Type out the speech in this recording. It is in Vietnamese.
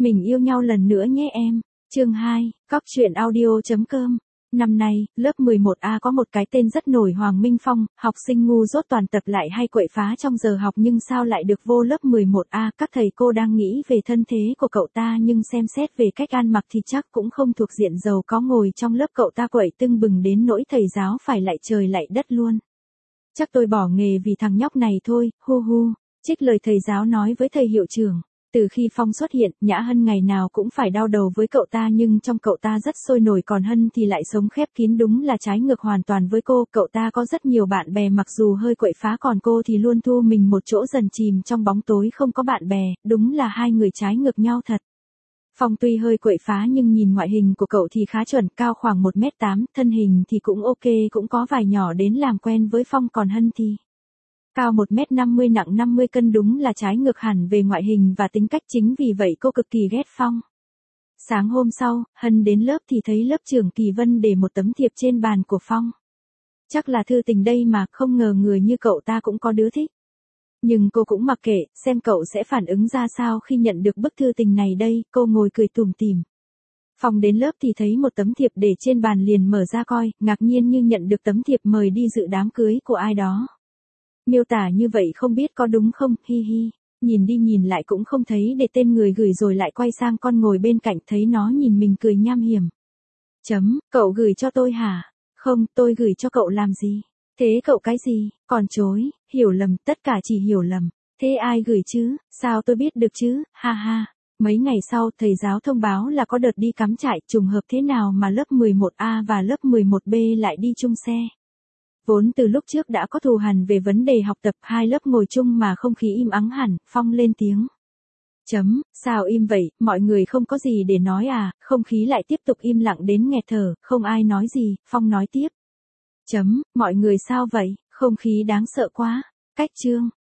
Mình yêu nhau lần nữa nhé em. Chương 2, Cóc truyện audio.com. Năm nay, lớp 11A có một cái tên rất nổi Hoàng Minh Phong, học sinh ngu dốt toàn tập lại hay quậy phá trong giờ học nhưng sao lại được vô lớp 11A. Các thầy cô đang nghĩ về thân thế của cậu ta nhưng xem xét về cách ăn mặc thì chắc cũng không thuộc diện giàu có, ngồi trong lớp cậu ta quậy tưng bừng đến nỗi thầy giáo phải lạy trời lạy đất luôn. Chắc tôi bỏ nghề vì thằng nhóc này thôi, hu hu. Trích lời thầy giáo nói với thầy hiệu trưởng. Từ khi Phong xuất hiện, Nhã Hân ngày nào cũng phải đau đầu với cậu ta nhưng trong cậu ta rất sôi nổi, còn Hân thì lại sống khép kín, đúng là trái ngược hoàn toàn với cô. Cậu ta có rất nhiều bạn bè mặc dù hơi quậy phá, còn cô thì luôn thu mình một chỗ dần chìm trong bóng tối không có bạn bè, đúng là hai người trái ngược nhau thật. Phong tuy hơi quậy phá nhưng nhìn ngoại hình của cậu thì khá chuẩn, cao khoảng 1m8, thân hình thì cũng ok, cũng có vài nhỏ đến làm quen với Phong, còn Hân thì cao 1m50, nặng 50 cân, đúng là trái ngược hẳn về ngoại hình và tính cách, chính vì vậy cô cực kỳ ghét Phong. Sáng hôm sau, Hân đến lớp thì thấy lớp trưởng Kỳ Vân để một tấm thiệp trên bàn của Phong. Chắc là thư tình đây mà, không ngờ người như cậu ta cũng có đứa thích. Nhưng cô cũng mặc kệ, xem cậu sẽ phản ứng ra sao khi nhận được bức thư tình này đây, cô ngồi cười tủm tỉm. Phong đến lớp thì thấy một tấm thiệp để trên bàn liền mở ra coi, ngạc nhiên như nhận được tấm thiệp mời đi dự đám cưới của ai đó. Miêu tả như vậy không biết có đúng không, hi hi. Nhìn đi nhìn lại cũng không thấy để tên người gửi rồi lại quay sang con ngồi bên cạnh, thấy nó nhìn mình cười nham hiểm. Cậu gửi cho tôi hả? Không, tôi gửi cho cậu làm gì? Thế cậu cái gì? Còn chối, hiểu lầm, tất cả chỉ hiểu lầm. Thế ai gửi chứ? Sao tôi biết được chứ? Ha ha. Mấy ngày sau, thầy giáo thông báo là có đợt đi cắm trại, trùng hợp thế nào mà lớp 11A và lớp 11B lại đi chung xe. Vốn từ lúc trước đã có thù hằn về vấn đề học tập, hai lớp ngồi chung mà không khí im ắng hẳn. Phong lên tiếng. Sao im vậy, mọi người không có gì để nói à? Không khí lại tiếp tục im lặng đến nghẹt thở, không ai nói gì. Phong nói tiếp. Mọi người sao vậy, không khí đáng sợ quá. Cách chương.